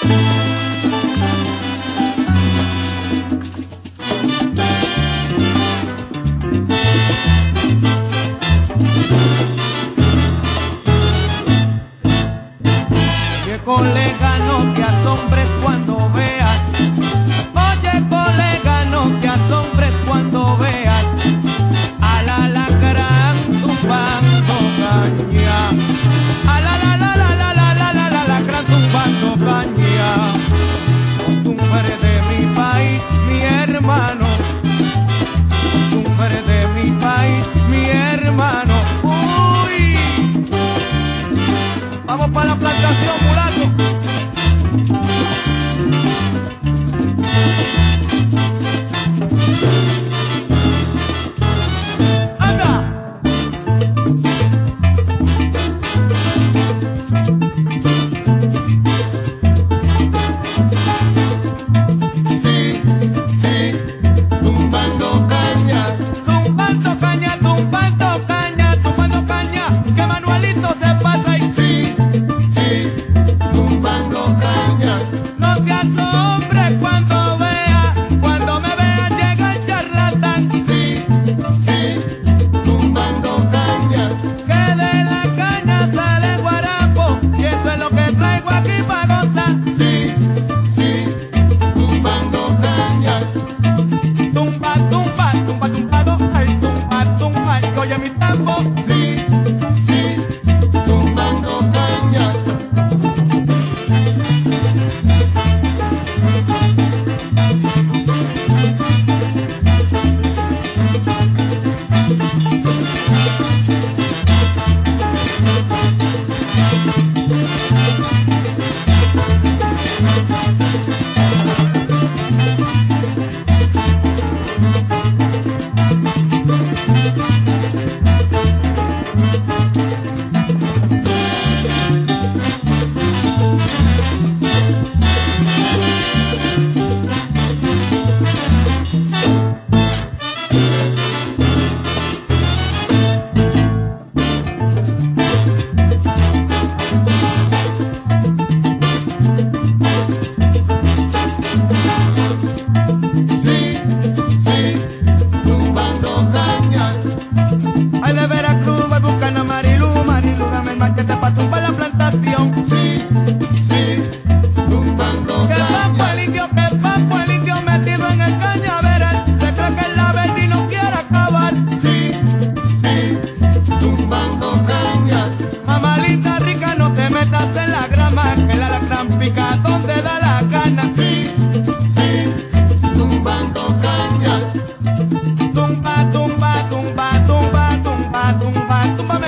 Colega, no te asombres cuando veas. Oye, colega, no te asombres cuando veas al alacrán tumbando caña. Al alacrán tumbando caña. Costumbre de mi país, mi hermano. Costumbre de mi país, mi hermano. Uy, vamos para la plantación, mulato. Tumba, tumba, tumba, tumba, tumba, tumba, tumba.